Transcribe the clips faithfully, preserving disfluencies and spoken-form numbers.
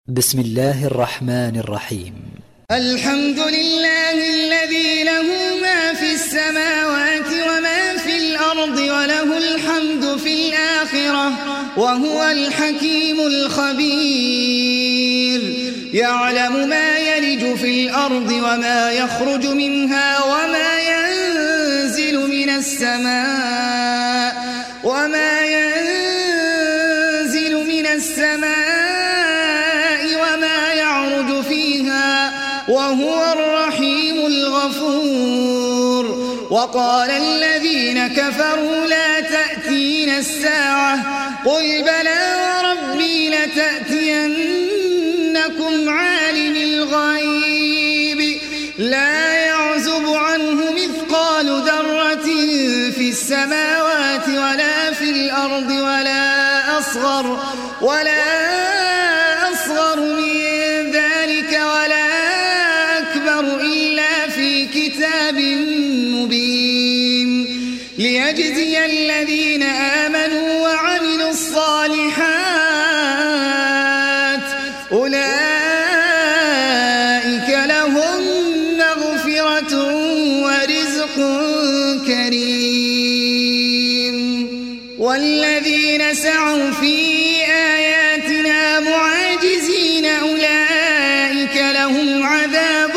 بسم الله الرحمن الرحيم. الحمد لله الذي له ما في السماوات وما في الأرض وله الحمد في الآخرة وهو الحكيم الخبير. يعلم ما يلج في الأرض وما يخرج منها وما ينزل من السماء وما ينزل من السماء وهو الرحيم الغفور. وقال الذين كفروا لا تأتينا الساعة قل بلى وربي لتأتينكم عالم الغيب لا يعزب عنه مثقال ذرة في السماوات ولا في الأرض ولا أصغر ولا أصغر من ذلك ولا كتاب مبين ليجزي الذين آمنوا وعملوا الصالحات أولئك لهم مغفرة ورزق كريم. والذين سعوا في آياتنا معاجزين أولئك لهم عذاب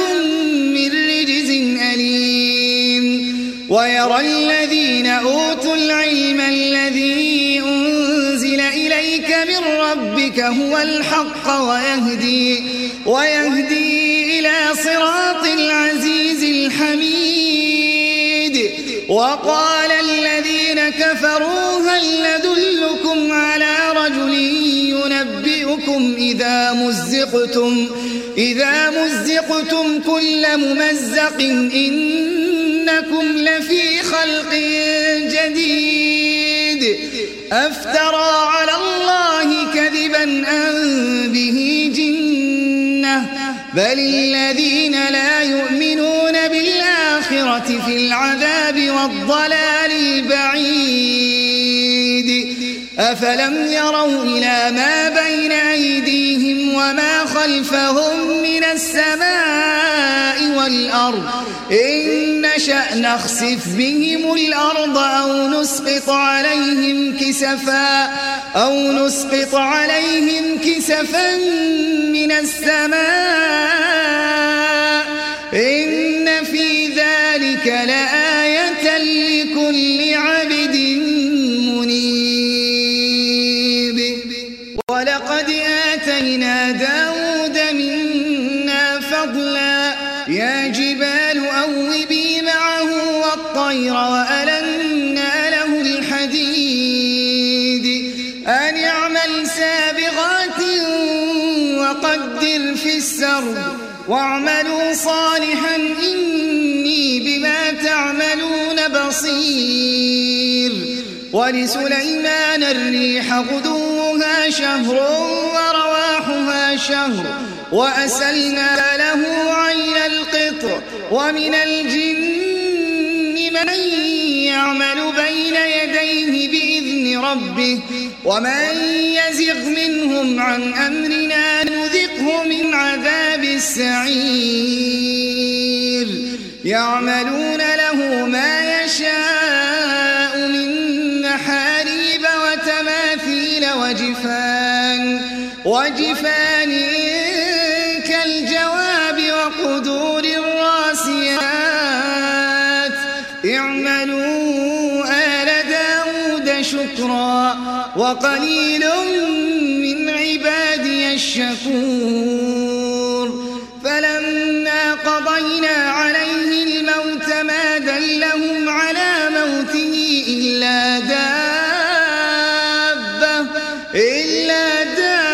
ويرى الذين أوتوا العلم الذي أنزل إليك من ربك هو الحق ويهدي, ويهدي إلى صراط العزيز الحميد. وقال الذين كفروا هل ندلكم على رجل ينبئكم إذا مزقتم, إذا مزقتم كل ممزق إنكم لفي خلق جديد أفترى على الله كذبا أم به جنة بل الذين لا يؤمنون بالآخرة في العذاب والضلال البعيد. أفلم يروا إلى ما بين أيديهم وما خلفهم من السماء والأرض إن نشأ نخسف بهم الأرض أو نسقط عليهم كسفا أو نسقط عليهم كسفا من السماء إن في ذلك لآية لكل عبد منيب. ولقد آتينا داود منا فضلا يا جبال أوبي معه والطير وألنا له الحديد أن اعمل سابغات وقدر في السرد واعملوا صالحا إني بما تعملون بصير. ولسليمان الريح غدوها شهر ورواحها شهر وأسلنا له عين القطر ومن الجن من يعمل بين يديه بإذن ربه ومن يزغ منهم عن أمرنا نذقه من عذاب السعير. يعملون له ما يشاء من محاريب وتماثيل وجفان وجفان كالجواب وقدور الراسيات اعملوا آل داود شكرا وقليل من عبادي الشكور. فلما قضينا عليه الموت ما دلهم على موته إلا دابة إلا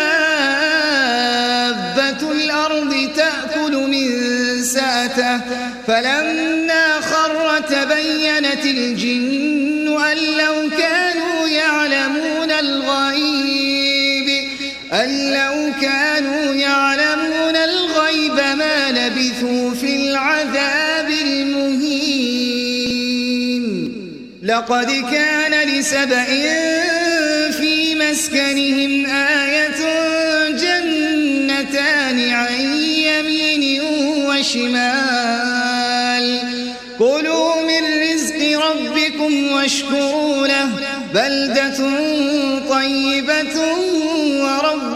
دابة الأرض تأكل من سأته فلما خر تبينت الجن أن لو كانوا يعلمون الغيب أن لو كانوا يعلمون الغيب ما لبثوا في العذاب المهين. لقد كان لسبإ في مسكنهم آية جنة والشمال كلوا من رزق ربكم واشكروا له بلدة طيبة ورب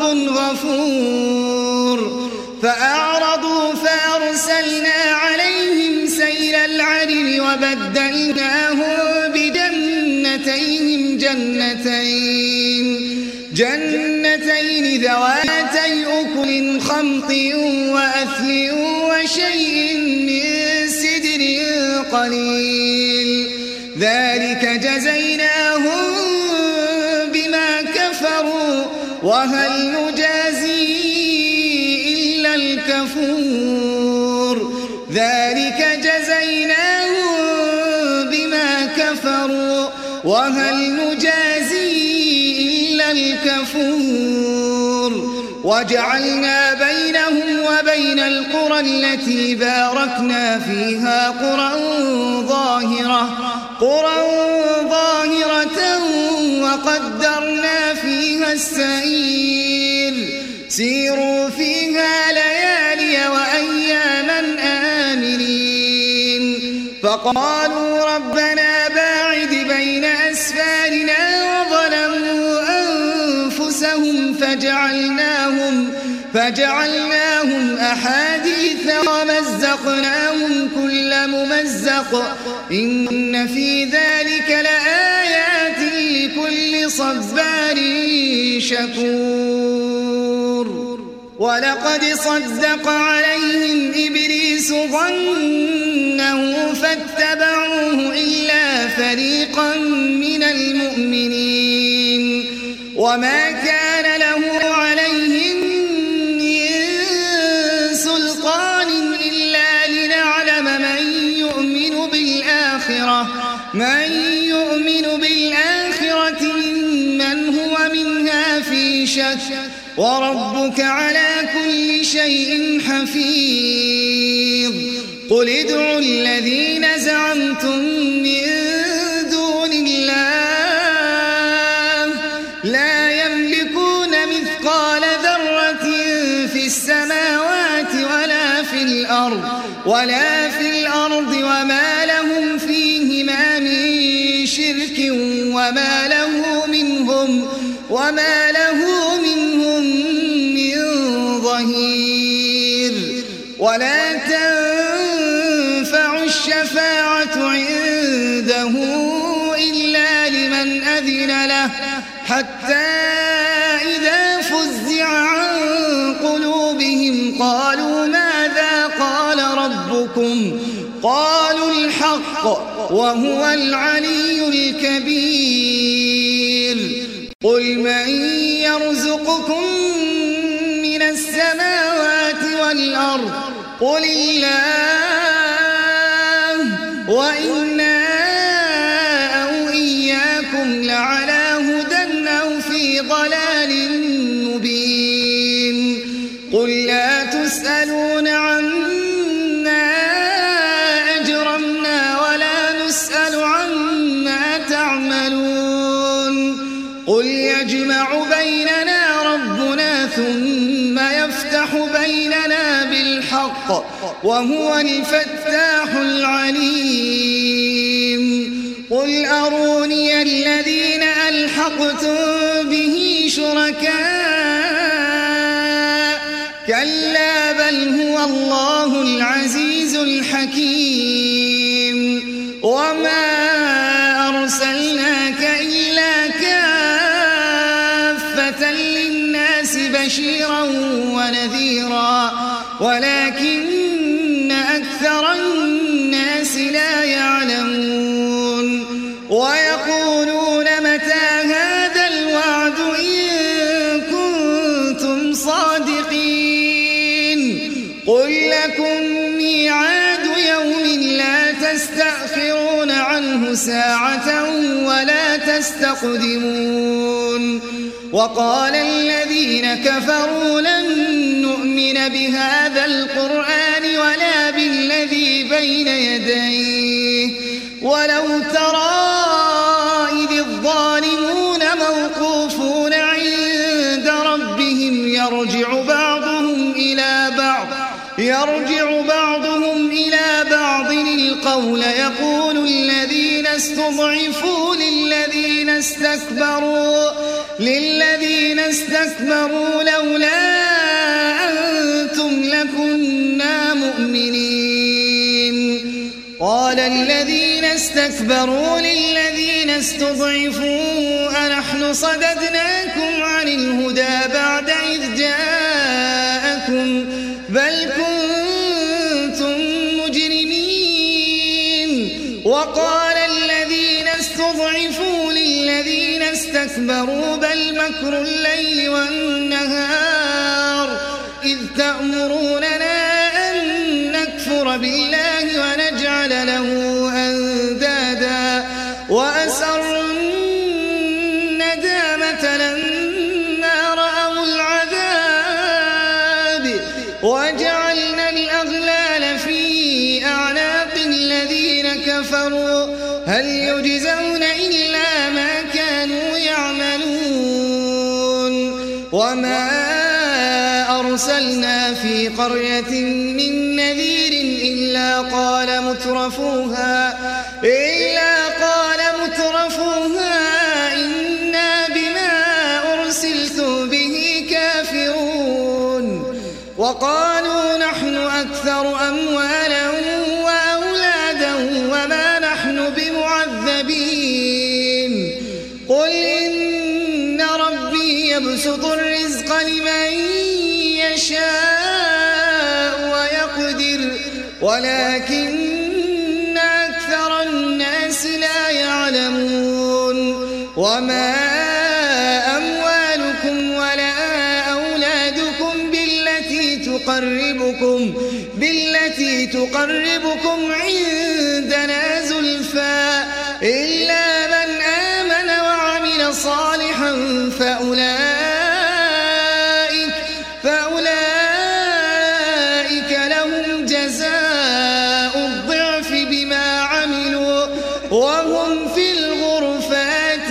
غفور فأعرضوا فأرسلنا عليهم سيل العرم وبدلناهم بجنتيهم جنتين جنتين ذواتي أكل خمط وأثل وشيء من سدر قليل ذلك جزيناهم بما كفروا وهل نجازي إلا الكفور ذلك جزيناهم بما كفروا وهل نجازي إلا الكفور وجعلنا بينهم وبين القرى التي باركنا فيها قرى ظاهرة قرى ظاهرة وقدرنا فيها السير سيروا فيها ليالي وأياما آمنين فقالوا ربنا باعد بين أسفارنا وظلموا أنفسهم فجعلناهم فجعلناهم أحاديث ومزقناهم كل ممزق إن في ذلك لآيات لكل صبار شكور ولقد صدق عليهم إبليس ظنه فاتبعوه إلا فريقا من المؤمنين وما كان له عليهم من سلطان إلا لنعلم من يؤمن بالآخرة من يؤمن بالآخرة ممن هو منها في شك وربك على كل شيء حفيظ قل ادعوا الذين زعمتم من دون الله لا يملكون مثقال ذرة في السماوات ولا في الأرض ولا في الأرض وما لهم فيهما من شرك وما له منهم وما له منهم من ظهير ولا تنفع الشفاعة عنده إلا لمن أذن له حتى إذا فزع عن قلوبهم قالوا ماذا قال ربكم قالوا الحق وهو العلي الكبير قل من يرزقكم من السماوات والأرض قل الله وإنا أو إياكم لعلى هدى أو في ضلال مبين قل لا تسألون عما أجرمنا ولا نسأل عما تعملون قل يجمع بيننا ربنا ثم يفتح بيننا بالحق وهو الفتاح العليم قل أروني الذين ألحقتم به شركاء كلا بل هو الله العزيز الحكيم وما أرسلناك إلا كافة للناس بشيرا ونذيرا ولكن أكثر الناس لا يعلمون ويقولون متى هذا الوعد إن كنتم صادقين قل لكم ميعاد يوم لا تستأخرون عنه ساعة ولا تستقدمون وقال الذين كفروا لن نؤمن بهذا القرآن ولا بالذي بين يديه ولو ترى إذ الظالمون موقوفون عند ربهم يرجع بعضهم إلى بعض يرجع بعضهم إلى بعض القول يقول الذين استضعفوا للذين استكبروا للذين استكبروا لولا أنتم لكنا مؤمنين. قال الذين استكبروا للذين استضعفوا أنحن صددناكم عن الهدى بعد إذ جاءكم بل كنتم مجرمين. وقال الذين استضعفوا للذين استكبروا بل مكر الليل والنهار إذ تأمروننا أن نكفر بالله ونجعل له أندادا وأسروا الندامة لما رأوا العذاب وجعلنا الأغلال في أعناق الذين كفروا هل يجزون إلا ما كانوا يعملون. وما أرسلنا في قرية من نذير إلا قال مترفوها إلا قال مترفوها إنا بما أرسلتم به كافرون. وقالوا نحن أكثر أموالا وأولادا وما نحن بمعذبين. قل إن ربي يبسط الرزق لمن يشاء ويقدر ولكن أكثر الناس لا يعلمون. وما أموالكم ولا أولادكم بالتي تقربكم بالتي تقربكم عندنا زلفى إلا من آمن وعمل صالحا فأولئك فأولئك لهم جزاء الضعف بما عملوا وهم في الغرفات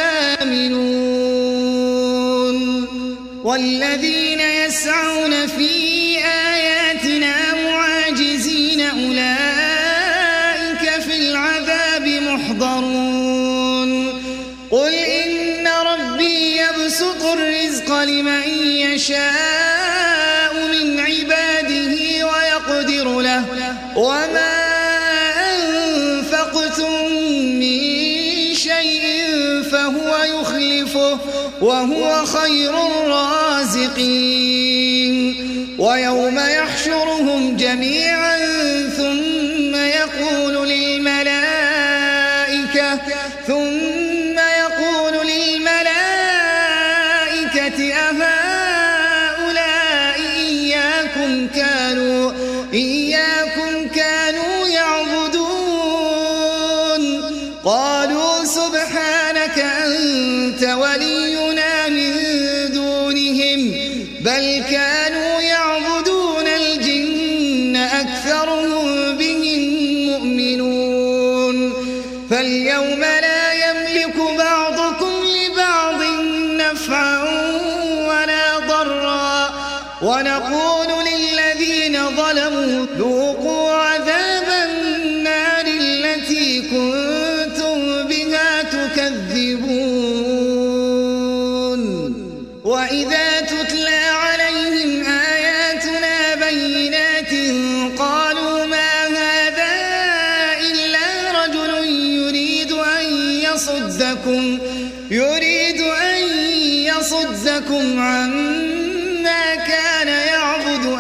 آمنون. والذين يسعون في آياتنا معاجزين أولئك في العذاب محضرون. قل إن ربي يبسط الرزق لمن يشاء من عباده ويقدر له وما أنفقتم من شيء فهو يخلفه وهو خير الرازقين. ويوم يحشرهم جميعا ثم يقول للملائكة ثم يقول للملائكة أهؤلاء إياكم كانوا إياكم كانوا يعبدون قالوا سبحانك أنت ولينا من دونهم بل كانوا يعبدون الجن أكثرهم بهم مؤمنون. فاليوم لا يملك بعضكم لبعض نفعا ولا ضرا ونقول للذين ظلموا ذوقوا عذاب النار التي كنتم بها تكذبون. وإذا تتلى عليهم آياتنا بينات قالوا ما هذا إلا رجل يريد أن يصدكم يريد أن يصدكم عما كان يعبد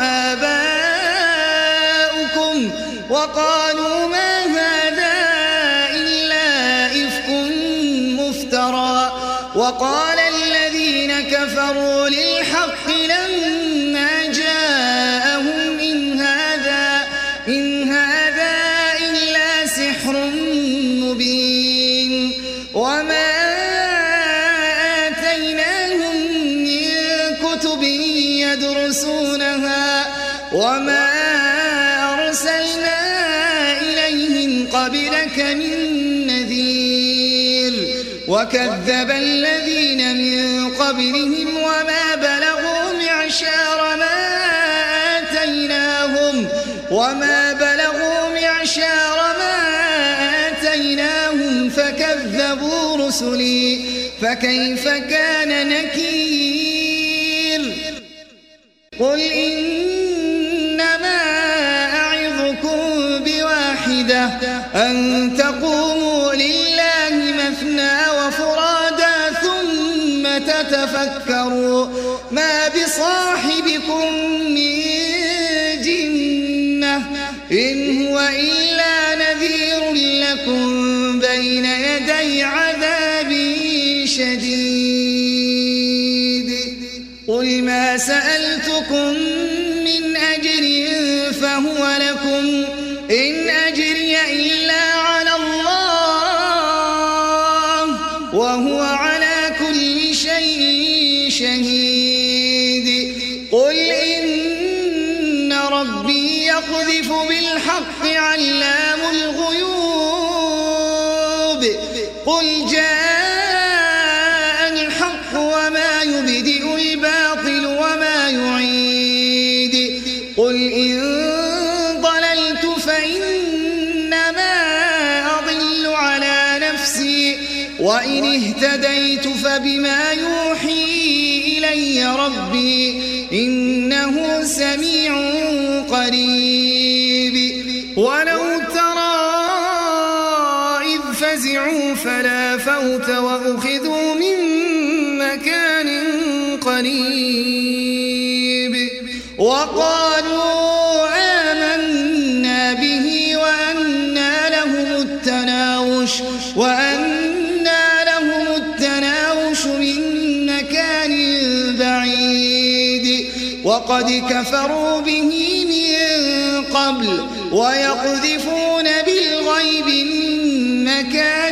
آباؤكم وقالوا ما هذا إلا إفك مفترى. وقال الذين كفروا للحق لما جاءهم إن هذا إن هذا إلا سحر مبين. وما آتيناهم من كتب يدرسونها وما أرسلنا إليهم قبلك من نذير. وكذب الذين من قبلهم وما بلغوا معشار ما آتيناهم وما بلغوا معشار ما آتيناهم فكذبوا رسلي فكيف كان نكير قل إنما أعظكم بواحدة أن تقوموا لله مثنى وفرادا ثم تتفكروا ما بصاحبكم من جنة إن هو إلا نذير لكم بين يدي عذاب شديد قل ما سألتكم من أجر فهو لكم إن أجري إلا على الله وهو على كل شيء شهيد قل إن ربي يقذف بالحق علام الغيوب قل جاء الحق وما يبدئ الباطل وما يعيد قل إن ضللت فإنما أضل على نفسي وإن اهتديت فبما يوحي إلي ربي إنه سميع قريب ولو ترى إذ فزعوا فلا فوت وأخذوا من مكان قريب وقالوا آمنا به وأنى لهم التناوش وأنى لهم التناوش من مكان بعيد وقد كفروا به من قبل ويقذفون بالغيب من مكان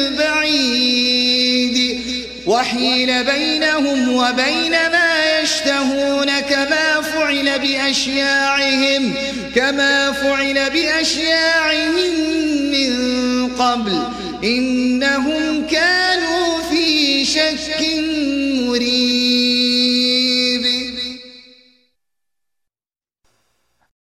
بعيد وحيل بينهم وبين ما يشتهون كما فعل بأشياعهم كما فعل بأشياعهم من قبل إنهم كانوا